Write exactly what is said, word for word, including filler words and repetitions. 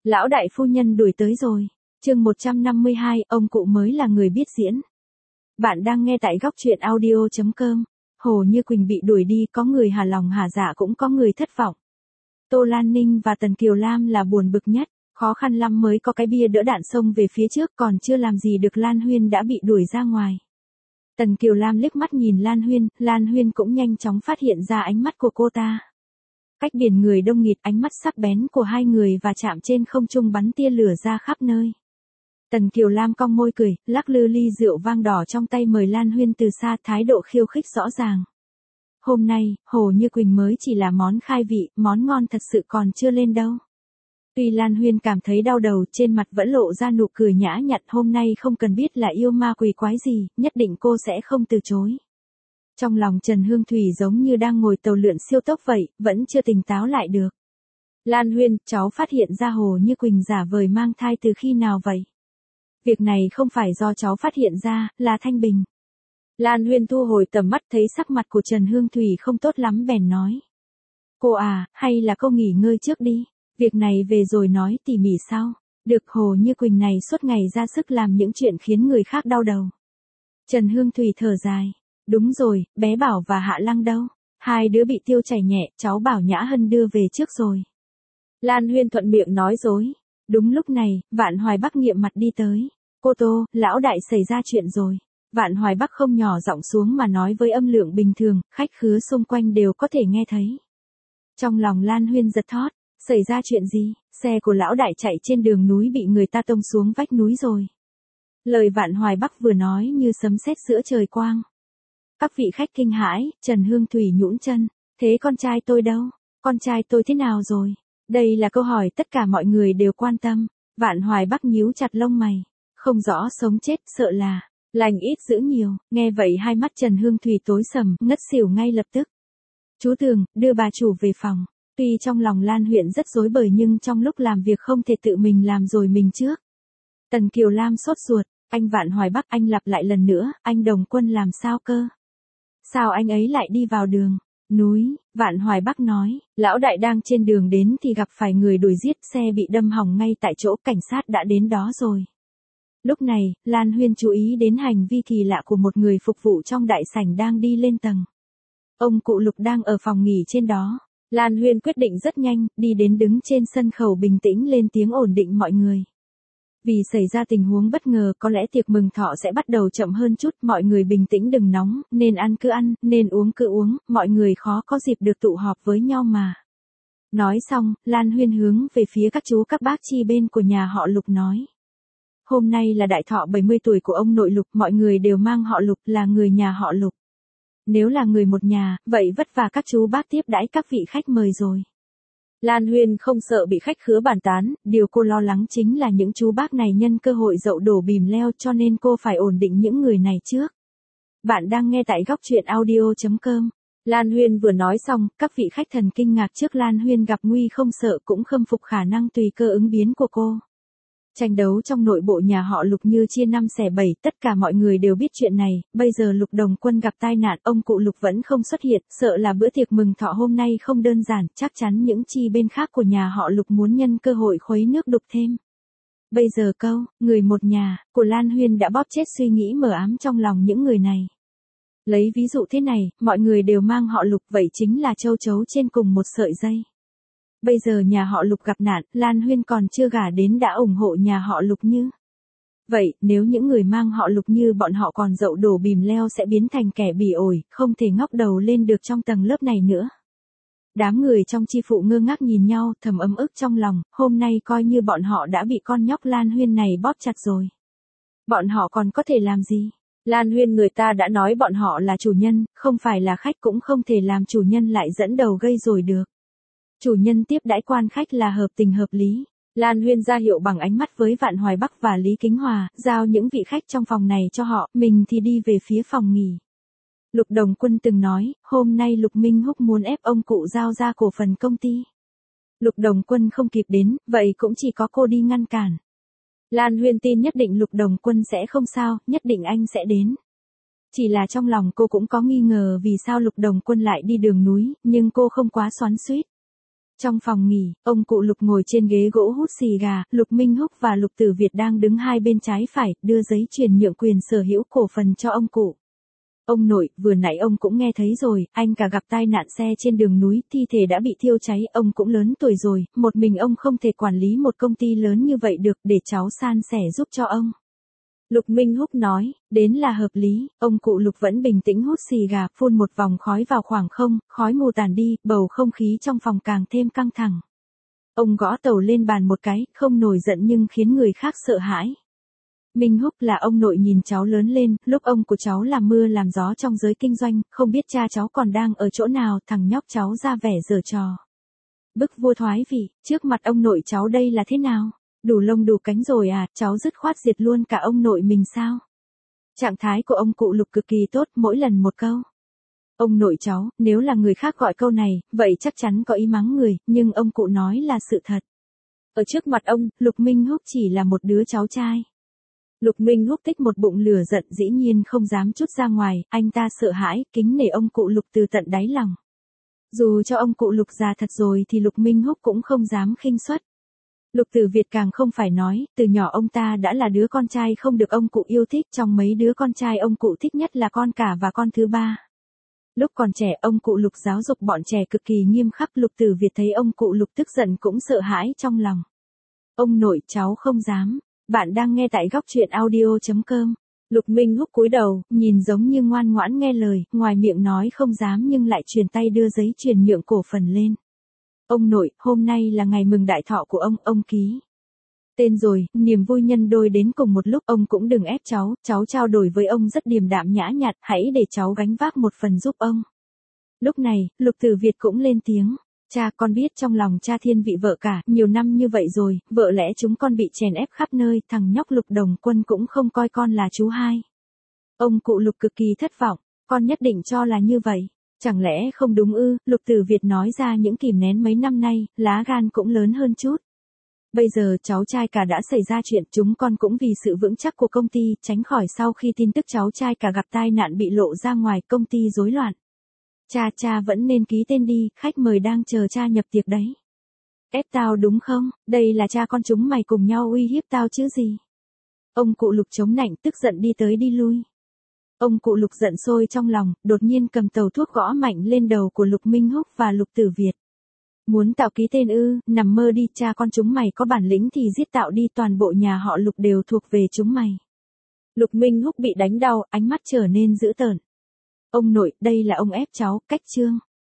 Lão đại phu nhân đuổi tới rồi. Chương một trăm năm mươi hai, ông cụ mới là người biết diễn. Bạn đang nghe tại góc truyện audio chấm com. Hồ Như Quỳnh bị đuổi đi, có người hà lòng hà dạ cũng có người thất vọng. Tô Lan Ninh và Tần Kiều Lam là buồn bực nhất, khó khăn lắm mới có cái bia đỡ đạn xông về phía trước, còn chưa làm gì được Lan Huyên đã bị đuổi ra ngoài. Tần Kiều Lam liếc mắt nhìn Lan Huyên, Lan Huyên cũng nhanh chóng phát hiện ra ánh mắt của cô ta. Cách biển người đông nghịt, ánh mắt sắc bén của hai người và chạm trên không trung bắn tia lửa ra khắp nơi. Tần Kiều Lam cong môi cười, lắc lư ly rượu vang đỏ trong tay mời Lan Huyên từ xa, thái độ khiêu khích rõ ràng. Hôm nay, Hồ Như Quỳnh mới chỉ là món khai vị, món ngon thật sự còn chưa lên đâu. Tuy Lan Huyên cảm thấy đau đầu, trên mặt vẫn lộ ra nụ cười nhã nhặn, hôm nay không cần biết là yêu ma quỷ quái gì, nhất định cô sẽ không từ chối. Trong lòng Trần Hương Thủy giống như đang ngồi tàu lượn siêu tốc vậy, vẫn chưa tỉnh táo lại được. Lan Huyên, cháu phát hiện ra Hồ Như Quỳnh giả vời mang thai từ khi nào vậy? Việc này không phải do cháu phát hiện ra, là Thanh Bình. Lan Huyên thu hồi tầm mắt, thấy sắc mặt của Trần Hương Thủy không tốt lắm bèn nói. Cô à, hay là cô nghỉ ngơi trước đi, việc này về rồi nói tỉ mỉ sau. Được, Hồ Như Quỳnh này suốt ngày ra sức làm những chuyện khiến người khác đau đầu. Trần Hương Thủy thở dài. Đúng rồi, bé Bảo và Hạ Lăng đâu? Hai đứa bị tiêu chảy nhẹ, cháu bảo Nhã Hân đưa về trước rồi. Lan Huyên thuận miệng nói dối. Đúng lúc này, Vạn Hoài Bắc nghiệm mặt đi tới. Cô Tô, lão đại xảy ra chuyện rồi. Vạn Hoài Bắc không nhỏ giọng xuống mà nói với âm lượng bình thường, khách khứa xung quanh đều có thể nghe thấy. Trong lòng Lan Huyên giật thót, xảy ra chuyện gì? Xe của lão đại chạy trên đường núi bị người ta tông xuống vách núi rồi. Lời Vạn Hoài Bắc vừa nói như sấm sét giữa trời quang. Các vị khách kinh hãi, Trần Hương Thủy nhũn chân. Thế con trai tôi đâu? Con trai tôi thế nào rồi? Đây là câu hỏi tất cả mọi người đều quan tâm. Vạn Hoài Bắc nhíu chặt lông mày. Không rõ sống chết, sợ là lành ít giữ nhiều. Nghe vậy hai mắt Trần Hương Thủy tối sầm, ngất xỉu ngay lập tức. Chú Tường, đưa bà chủ về phòng. Tuy trong lòng Lan Huyên rất rối bời nhưng trong lúc làm việc không thể tự mình làm rồi mình trước. Tần Kiều Lam sốt ruột. Anh Vạn Hoài Bắc, anh lặp lại lần nữa, anh Đồng Quân làm sao cơ? Sao anh ấy lại đi vào đường núi? Vạn Hoài Bắc nói, lão đại đang trên đường đến thì gặp phải người đuổi giết, xe bị đâm hỏng ngay tại chỗ, cảnh sát đã đến đó rồi. Lúc này, Lan Huyên chú ý đến hành vi kỳ lạ của một người phục vụ trong đại sảnh đang đi lên tầng. Ông cụ Lục đang ở phòng nghỉ trên đó. Lan Huyên quyết định rất nhanh, đi đến đứng trên sân khấu bình tĩnh lên tiếng ổn định mọi người. Vì xảy ra tình huống bất ngờ, có lẽ tiệc mừng thọ sẽ bắt đầu chậm hơn chút, mọi người bình tĩnh đừng nóng, nên ăn cứ ăn, nên uống cứ uống, mọi người khó có dịp được tụ họp với nhau mà. Nói xong, Lan Huyên hướng về phía các chú các bác chi bên của nhà họ Lục nói. Hôm nay là đại thọ bảy mươi tuổi của ông nội Lục, mọi người đều mang họ Lục, là người nhà họ Lục. Nếu là người một nhà, vậy vất vả các chú bác tiếp đãi các vị khách mời rồi. Lan Huyên không sợ bị khách khứa bàn tán, điều cô lo lắng chính là những chú bác này nhân cơ hội dậu đổ bìm leo, cho nên cô phải ổn định những người này trước. Bạn đang nghe tại góc truyện audio chấm com. Lan Huyên vừa nói xong, các vị khách thần kinh ngạc trước Lan Huyên gặp nguy không sợ, cũng khâm phục khả năng tùy cơ ứng biến của cô. Tranh đấu trong nội bộ nhà họ Lục như chia năm xẻ bảy, tất cả mọi người đều biết chuyện này, bây giờ Lục Đồng Quân gặp tai nạn, ông cụ Lục vẫn không xuất hiện, sợ là bữa tiệc mừng thọ hôm nay không đơn giản, chắc chắn những chi bên khác của nhà họ Lục muốn nhân cơ hội khuấy nước đục thêm. Bây giờ câu, người một nhà, của Lan Huyên đã bóp chết suy nghĩ mờ ám trong lòng những người này. Lấy ví dụ thế này, mọi người đều mang họ Lục, vậy chính là châu chấu trên cùng một sợi dây. Bây giờ nhà họ Lục gặp nạn, Lan Huyên còn chưa gả đến đã ủng hộ nhà họ Lục như. Vậy, nếu những người mang họ Lục như bọn họ còn dậu đổ bìm leo sẽ biến thành kẻ bỉ ổi, không thể ngóc đầu lên được trong tầng lớp này nữa. Đám người trong chi phụ ngơ ngác nhìn nhau, thầm ấm ức trong lòng, hôm nay coi như bọn họ đã bị con nhóc Lan Huyên này bóp chặt rồi. Bọn họ còn có thể làm gì? Lan Huyên người ta đã nói bọn họ là chủ nhân, không phải là khách, cũng không thể làm chủ nhân lại dẫn đầu gây rồi được. Chủ nhân tiếp đãi quan khách là hợp tình hợp lý. Lan Huyên ra hiệu bằng ánh mắt với Vạn Hoài Bắc và Lý Kính Hòa, giao những vị khách trong phòng này cho họ, mình thì đi về phía phòng nghỉ. Lục Đồng Quân từng nói, hôm nay Lục Minh Húc muốn ép ông cụ giao ra cổ phần công ty. Lục Đồng Quân không kịp đến, vậy cũng chỉ có cô đi ngăn cản. Lan Huyên tin nhất định Lục Đồng Quân sẽ không sao, nhất định anh sẽ đến. Chỉ là trong lòng cô cũng có nghi ngờ vì sao Lục Đồng Quân lại đi đường núi, nhưng cô không quá xoắn xuýt. Trong phòng nghỉ, ông cụ Lục ngồi trên ghế gỗ hút xì gà, Lục Minh Húc và Lục Tử Việt đang đứng hai bên trái phải, đưa giấy chuyển nhượng quyền sở hữu cổ phần cho ông cụ. Ông nội, vừa nãy ông cũng nghe thấy rồi, anh cả gặp tai nạn xe trên đường núi, thi thể đã bị thiêu cháy, ông cũng lớn tuổi rồi, một mình ông không thể quản lý một công ty lớn như vậy được, để cháu san sẻ giúp cho ông. Lục Minh Húc nói, đến là hợp lý, ông cụ Lục vẫn bình tĩnh hút xì gà, phun một vòng khói vào khoảng không, khói mù tàn đi, bầu không khí trong phòng càng thêm căng thẳng. Ông gõ tàu lên bàn một cái, không nổi giận nhưng khiến người khác sợ hãi. Minh Húc là ông nội nhìn cháu lớn lên, lúc ông của cháu làm mưa làm gió trong giới kinh doanh, không biết cha cháu còn đang ở chỗ nào, thằng nhóc cháu ra vẻ giở trò. Bức vua thoái vị, trước mặt ông nội cháu đây là thế nào? Đủ lông đủ cánh rồi à, cháu dứt khoát diệt luôn cả ông nội mình sao? Trạng thái của ông cụ Lục cực kỳ tốt, mỗi lần một câu. Ông nội cháu, nếu là người khác gọi câu này, vậy chắc chắn có ý mắng người, nhưng ông cụ nói là sự thật. Ở trước mặt ông, Lục Minh Húc chỉ là một đứa cháu trai. Lục Minh Húc tích một bụng lửa giận dĩ nhiên không dám trút ra ngoài, anh ta sợ hãi, kính nể ông cụ Lục từ tận đáy lòng. Dù cho ông cụ Lục già thật rồi thì Lục Minh Húc cũng không dám khinh suất. Lục Tử Việt càng không phải nói, từ nhỏ ông ta đã là đứa con trai không được ông cụ yêu thích, trong mấy đứa con trai ông cụ thích nhất là con cả và con thứ ba. Lúc còn trẻ ông cụ Lục giáo dục bọn trẻ cực kỳ nghiêm khắc, Lục Tử Việt thấy ông cụ Lục tức giận cũng sợ hãi trong lòng. Ông nội cháu không dám, bạn đang nghe tại góc truyện audio chấm com. Lục Minh Húc cúi đầu, nhìn giống như ngoan ngoãn nghe lời, ngoài miệng nói không dám nhưng lại truyền tay đưa giấy chuyển nhượng cổ phần lên. Ông nội, hôm nay là ngày mừng đại thọ của ông, ông ký tên rồi, niềm vui nhân đôi đến cùng một lúc, ông cũng đừng ép cháu, cháu trao đổi với ông rất điềm đạm nhã nhặn, hãy để cháu gánh vác một phần giúp ông. Lúc này, Lục Tử Việt cũng lên tiếng, cha con biết trong lòng cha thiên vị vợ cả, nhiều năm như vậy rồi, vợ lẽ chúng con bị chèn ép khắp nơi, thằng nhóc Lục Đồng Quân cũng không coi con là chú hai. Ông cụ Lục cực kỳ thất vọng, con nhất định cho là như vậy. Chẳng lẽ không đúng ư? Lục Tử Việt nói ra những kìm nén mấy năm nay, lá gan cũng lớn hơn chút. Bây giờ cháu trai cả đã xảy ra chuyện, chúng con cũng vì sự vững chắc của công ty, tránh khỏi sau khi tin tức cháu trai cả gặp tai nạn bị lộ ra ngoài, công ty rối loạn. Cha cha vẫn nên ký tên đi, khách mời đang chờ cha nhập tiệc đấy. Ép tao đúng không? Đây là cha con chúng mày cùng nhau uy hiếp tao chứ gì? Ông cụ Lục chống nạnh tức giận đi tới đi lui. Ông cụ Lục giận sôi trong lòng, đột nhiên cầm tàu thuốc gõ mạnh lên đầu của Lục Minh Húc và Lục Tử Việt. Muốn tạo ký tên ư, nằm mơ đi, cha con chúng mày có bản lĩnh thì giết tạo đi, toàn bộ nhà họ Lục đều thuộc về chúng mày. Lục Minh Húc bị đánh đau, ánh mắt trở nên dữ tợn. Ông nội, đây là ông ép cháu, cách chương.